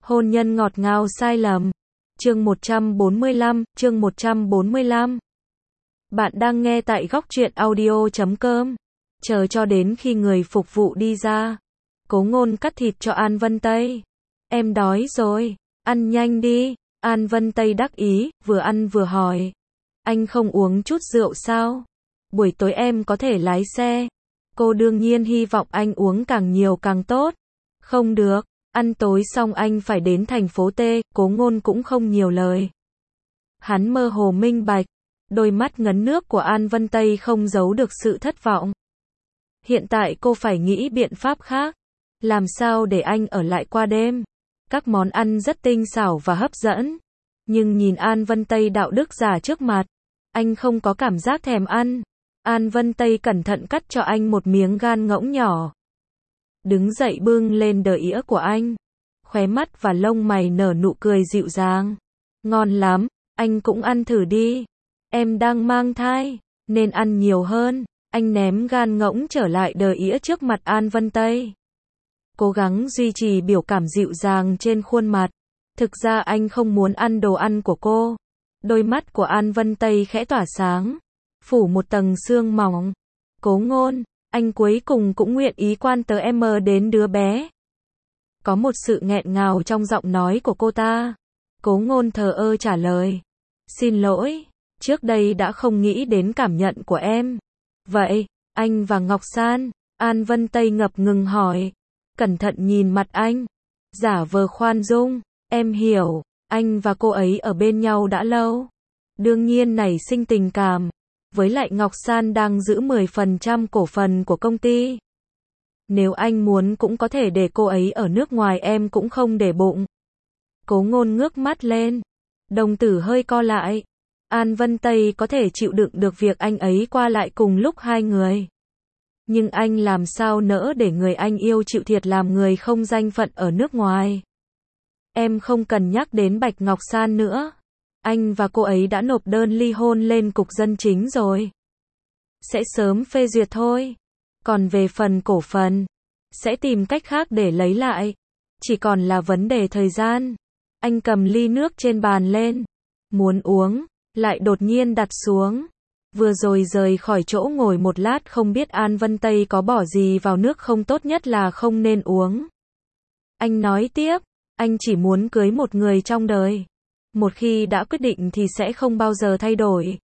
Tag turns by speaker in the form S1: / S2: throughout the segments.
S1: Hôn nhân ngọt ngào sai lầm. Chương 145. Bạn đang nghe tại góc truyện audio.com. Chờ cho đến khi người phục vụ đi ra, Cố Ngôn cắt thịt cho An Vân Tây. Em đói rồi, ăn nhanh đi. An Vân Tây đắc ý, vừa ăn vừa hỏi. Anh không uống chút rượu sao? Buổi tối em có thể lái xe. Cô đương nhiên hy vọng anh uống càng nhiều càng tốt. Không được, ăn tối xong anh phải đến thành phố T. Cố Ngôn cũng không nhiều lời. Hắn mơ hồ minh bạch. Đôi mắt ngấn nước của An Vân Tây không giấu được sự thất vọng. Hiện tại cô phải nghĩ biện pháp khác. Làm sao để anh ở lại qua đêm? Các món ăn rất tinh xảo và hấp dẫn. Nhưng nhìn An Vân Tây đạo đức giả trước mặt, anh không có cảm giác thèm ăn. An Vân Tây cẩn thận cắt cho anh một miếng gan ngỗng nhỏ. Đứng dậy bưng lên đờ ĩa của anh. Khóe mắt và lông mày nở nụ cười dịu dàng. Ngon lắm, anh cũng ăn thử đi. Em đang mang thai, nên ăn nhiều hơn. Anh ném gan ngỗng trở lại đờ ĩa trước mặt An Vân Tây. Cố gắng duy trì biểu cảm dịu dàng trên khuôn mặt. Thực ra anh không muốn ăn đồ ăn của cô. Đôi mắt của An Vân Tây khẽ tỏa sáng, phủ một tầng sương mỏng. Cố Ngôn, anh cuối cùng cũng nguyện ý quan tâm em đến đứa bé. Có một sự nghẹn ngào trong giọng nói của cô ta. Cố Ngôn thờ ơ trả lời. Xin lỗi, trước đây đã không nghĩ đến cảm nhận của em. Vậy, anh và Ngọc San? An Vân Tây ngập ngừng hỏi. Cẩn thận nhìn mặt anh. Giả vờ khoan dung. Em hiểu, anh và cô ấy ở bên nhau đã lâu. Đương nhiên nảy sinh tình cảm. Với lại Ngọc San đang giữ 10% cổ phần của công ty. Nếu anh muốn cũng có thể để cô ấy ở nước ngoài, em cũng không để bụng. Cố Ngôn ngước mắt lên. Đồng tử hơi co lại. An Vân Tây có thể chịu đựng được việc anh ấy qua lại cùng lúc hai người. Nhưng anh làm sao nỡ để người anh yêu chịu thiệt làm người không danh phận ở nước ngoài. Em không cần nhắc đến Bạch Ngọc San nữa. Anh và cô ấy đã nộp đơn ly hôn lên cục dân chính rồi. Sẽ sớm phê duyệt thôi. Còn về phần cổ phần, sẽ tìm cách khác để lấy lại. Chỉ còn là vấn đề thời gian. Anh cầm ly nước trên bàn lên. Muốn uống, lại đột nhiên đặt xuống. Vừa rồi rời khỏi chỗ ngồi một lát, không biết An Vân Tây có bỏ gì vào nước không, tốt nhất là không nên uống. Anh nói tiếp, anh chỉ muốn cưới một người trong đời. Một khi đã quyết định thì sẽ không bao giờ thay đổi.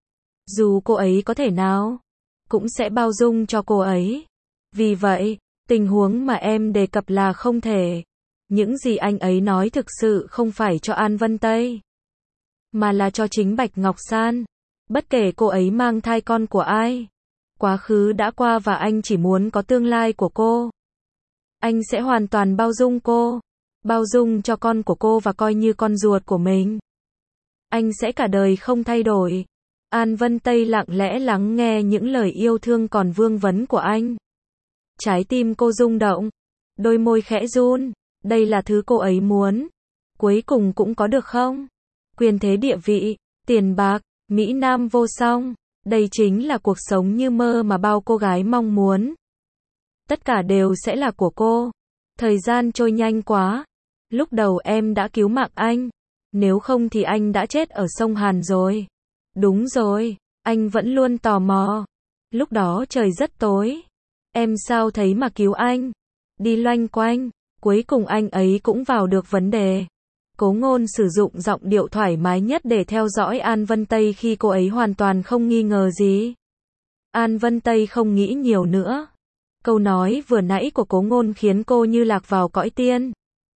S1: Dù cô ấy có thể nào, cũng sẽ bao dung cho cô ấy. Vì vậy, tình huống mà em đề cập là không thể. Những gì anh ấy nói thực sự không phải cho An Vân Tây, mà là cho chính Bạch Ngọc San. Bất kể cô ấy mang thai con của ai, quá khứ đã qua và anh chỉ muốn có tương lai của cô. Anh sẽ hoàn toàn bao dung cô, bao dung cho con của cô và coi như con ruột của mình. Anh sẽ cả đời không thay đổi. An Vân Tây lặng lẽ lắng nghe những lời yêu thương còn vương vấn của anh. Trái tim cô rung động, đôi môi khẽ run. Đây là thứ cô ấy muốn. Cuối cùng cũng có được không? Quyền thế địa vị, tiền bạc, Mỹ Nam vô song. Đây chính là cuộc sống như mơ mà bao cô gái mong muốn. Tất cả đều sẽ là của cô. Thời gian trôi nhanh quá. Lúc đầu em đã cứu mạng anh. Nếu không thì anh đã chết ở sông Hàn rồi. Đúng rồi, anh vẫn luôn tò mò. Lúc đó trời rất tối. Em sao thấy mà cứu anh? Đi loanh quanh. Cuối cùng anh ấy cũng vào được vấn đề. Cố Ngôn sử dụng giọng điệu thoải mái nhất để theo dõi An Vân Tây khi cô ấy hoàn toàn không nghi ngờ gì. An Vân Tây không nghĩ nhiều nữa. Câu nói vừa nãy của Cố Ngôn khiến cô như lạc vào cõi tiên.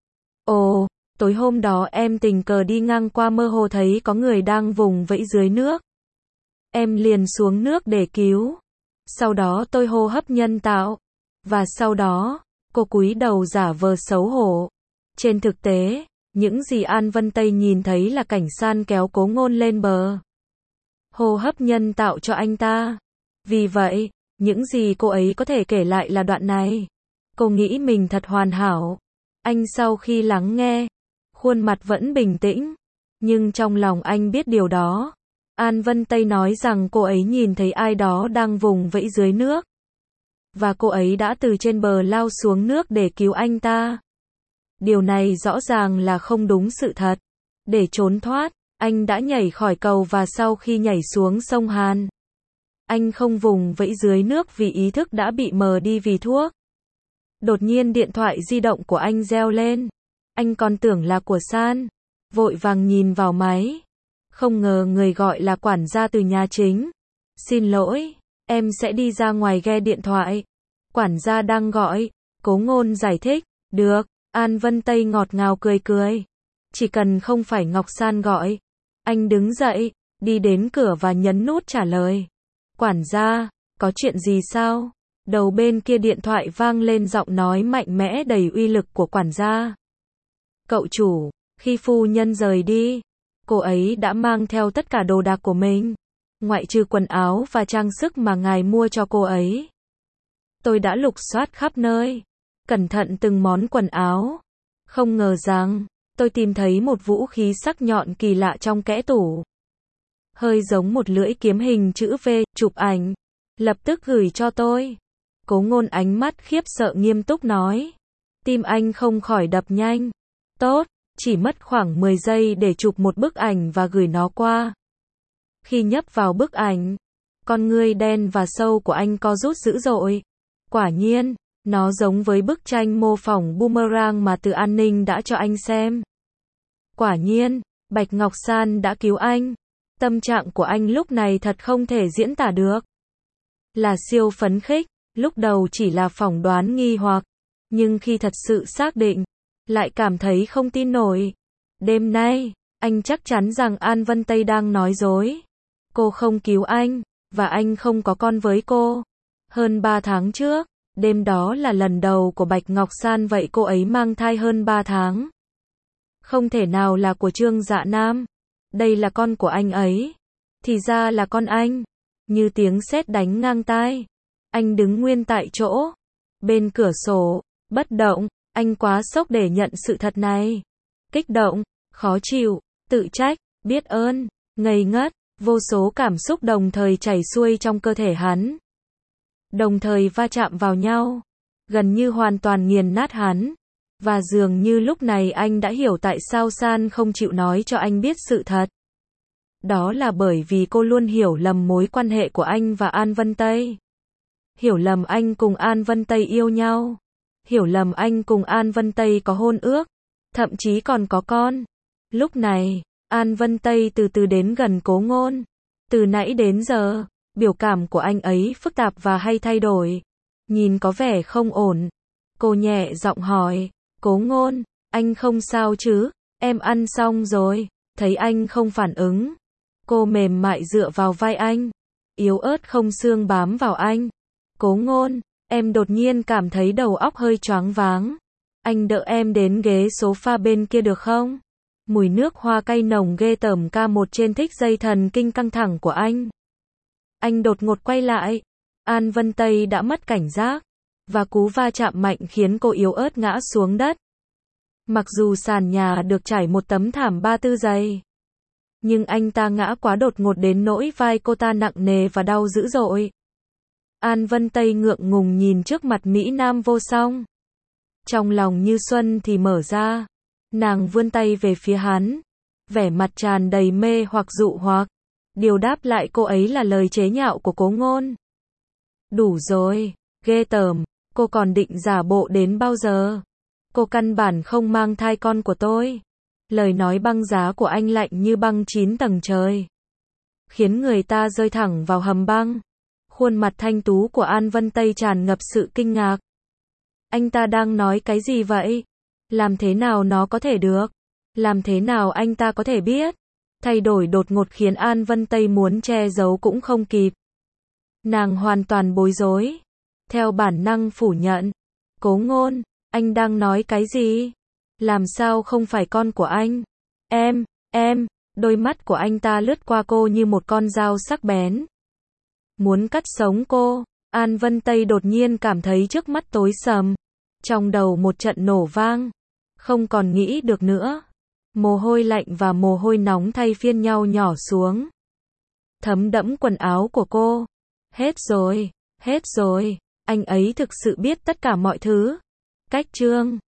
S1: Ồ, tối hôm đó em tình cờ đi ngang qua, mơ hồ thấy có người đang vùng vẫy dưới nước. Em liền xuống nước để cứu. Sau đó tôi hô hấp nhân tạo. Và sau đó, cô cúi đầu giả vờ xấu hổ. Trên thực tế, những gì An Vân Tây nhìn thấy là cảnh San kéo Cố Ngôn lên bờ. Hô hấp nhân tạo cho anh ta. Vì vậy, những gì cô ấy có thể kể lại là đoạn này. Cô nghĩ mình thật hoàn hảo. Anh sau khi lắng nghe, khuôn mặt vẫn bình tĩnh. Nhưng trong lòng anh biết điều đó. An Vân Tây nói rằng cô ấy nhìn thấy ai đó đang vùng vẫy dưới nước. Và cô ấy đã từ trên bờ lao xuống nước để cứu anh ta. Điều này rõ ràng là không đúng sự thật. Để trốn thoát, anh đã nhảy khỏi cầu và sau khi nhảy xuống sông Hàn, anh không vùng vẫy dưới nước vì ý thức đã bị mờ đi vì thuốc. Đột nhiên điện thoại di động của anh reo lên. Anh còn tưởng là của San. Vội vàng nhìn vào máy. Không ngờ người gọi là quản gia từ nhà chính. Xin lỗi, em sẽ đi ra ngoài nghe điện thoại. Quản gia đang gọi. Cố Ngôn giải thích. Được, An Vân Tây ngọt ngào cười cười. Chỉ cần không phải Ngọc San gọi. Anh đứng dậy, đi đến cửa và nhấn nút trả lời. Quản gia, có chuyện gì sao? Đầu bên kia điện thoại vang lên giọng nói mạnh mẽ đầy uy lực của quản gia. Cậu chủ, khi phu nhân rời đi, cô ấy đã mang theo tất cả đồ đạc của mình, ngoại trừ quần áo và trang sức mà ngài mua cho cô ấy. Tôi đã lục soát khắp nơi, cẩn thận từng món quần áo. Không ngờ rằng, tôi tìm thấy một vũ khí sắc nhọn kỳ lạ trong kẽ tủ. Hơi giống một lưỡi kiếm hình chữ V, chụp ảnh. Lập tức gửi cho tôi. Cố Ngôn ánh mắt khiếp sợ nghiêm túc nói. Tim anh không khỏi đập nhanh. Tốt, chỉ mất khoảng 10 giây để chụp một bức ảnh và gửi nó qua. Khi nhấp vào bức ảnh, con ngươi đen và sâu của anh co rút dữ dội. Quả nhiên, nó giống với bức tranh mô phỏng boomerang mà Từ An Ninh đã cho anh xem. Quả nhiên, Bạch Ngọc San đã cứu anh. Tâm trạng của anh lúc này thật không thể diễn tả được. Là siêu phấn khích, lúc đầu chỉ là phỏng đoán nghi hoặc, nhưng khi thật sự xác định, lại cảm thấy không tin nổi. Đêm nay, anh chắc chắn rằng An Vân Tây đang nói dối. Cô không cứu anh, và anh không có con với cô. Hơn 3 tháng trước, đêm đó là lần đầu của Bạch Ngọc San vậy cô ấy mang thai hơn 3 tháng. Không thể nào là của Trương Dạ Nam. Đây là con của anh ấy. Thì ra là con anh. Như tiếng sét đánh ngang tai. Anh đứng nguyên tại chỗ. Bên cửa sổ, bất động. Anh quá sốc để nhận sự thật này. Kích động, khó chịu, tự trách, biết ơn, ngây ngất. Vô số cảm xúc đồng thời chảy xuôi trong cơ thể hắn. Đồng thời va chạm vào nhau. Gần như hoàn toàn nghiền nát hắn. Và dường như lúc này anh đã hiểu tại sao San không chịu nói cho anh biết sự thật. Đó là bởi vì cô luôn hiểu lầm mối quan hệ của anh và An Vân Tây. Hiểu lầm anh cùng An Vân Tây yêu nhau. Hiểu lầm anh cùng An Vân Tây có hôn ước. Thậm chí còn có con. Lúc này, An Vân Tây từ từ đến gần Cố Ngôn. Từ nãy đến giờ, biểu cảm của anh ấy phức tạp và hay thay đổi. Nhìn có vẻ không ổn. Cô nhẹ giọng hỏi. Cố Ngôn, anh không sao chứ? Em ăn xong rồi. Thấy anh không phản ứng. Cô mềm mại dựa vào vai anh. Yếu ớt không xương bám vào anh. Cố Ngôn, em đột nhiên cảm thấy đầu óc hơi choáng váng. Anh đỡ em đến ghế sofa bên kia được không? Mùi nước hoa cay nồng ghê tởm K1 trên thích dây thần kinh căng thẳng của anh. Anh đột ngột quay lại. An Vân Tây đã mất cảnh giác. Và cú va chạm mạnh khiến cô yếu ớt ngã xuống đất. Mặc dù sàn nhà được trải một tấm thảm ba tư dày. Nhưng anh ta ngã quá đột ngột đến nỗi vai cô ta nặng nề và đau dữ dội. An Vân Tây ngượng ngùng nhìn trước mặt Mỹ Nam vô song. Trong lòng như xuân thì mở ra. Nàng vươn tay về phía hắn. Vẻ mặt tràn đầy mê hoặc dụ hoặc. Điều đáp lại cô ấy là lời chế nhạo của Cố Ngôn. Đủ rồi, ghê tởm, cô còn định giả bộ đến bao giờ? Cô căn bản không mang thai con của tôi. Lời nói băng giá của anh lạnh như băng 9 tầng trời. Khiến người ta rơi thẳng vào hầm băng. Khuôn mặt thanh tú của An Vân Tây tràn ngập sự kinh ngạc. Anh ta đang nói cái gì vậy? Làm thế nào nó có thể được? Làm thế nào anh ta có thể biết? Thay đổi đột ngột khiến An Vân Tây muốn che giấu cũng không kịp. Nàng hoàn toàn bối rối. Theo bản năng phủ nhận. Cố Ngôn, anh đang nói cái gì? Làm sao không phải con của anh? Em, đôi mắt của anh ta lướt qua cô như một con dao sắc bén. Muốn cắt sống cô. An Vân Tây đột nhiên cảm thấy trước mắt tối sầm. Trong đầu một trận nổ vang. Không còn nghĩ được nữa. Mồ hôi lạnh và mồ hôi nóng thay phiên nhau nhỏ xuống. Thấm đẫm quần áo của cô. Hết rồi. Anh ấy thực sự biết tất cả mọi thứ. Cách chương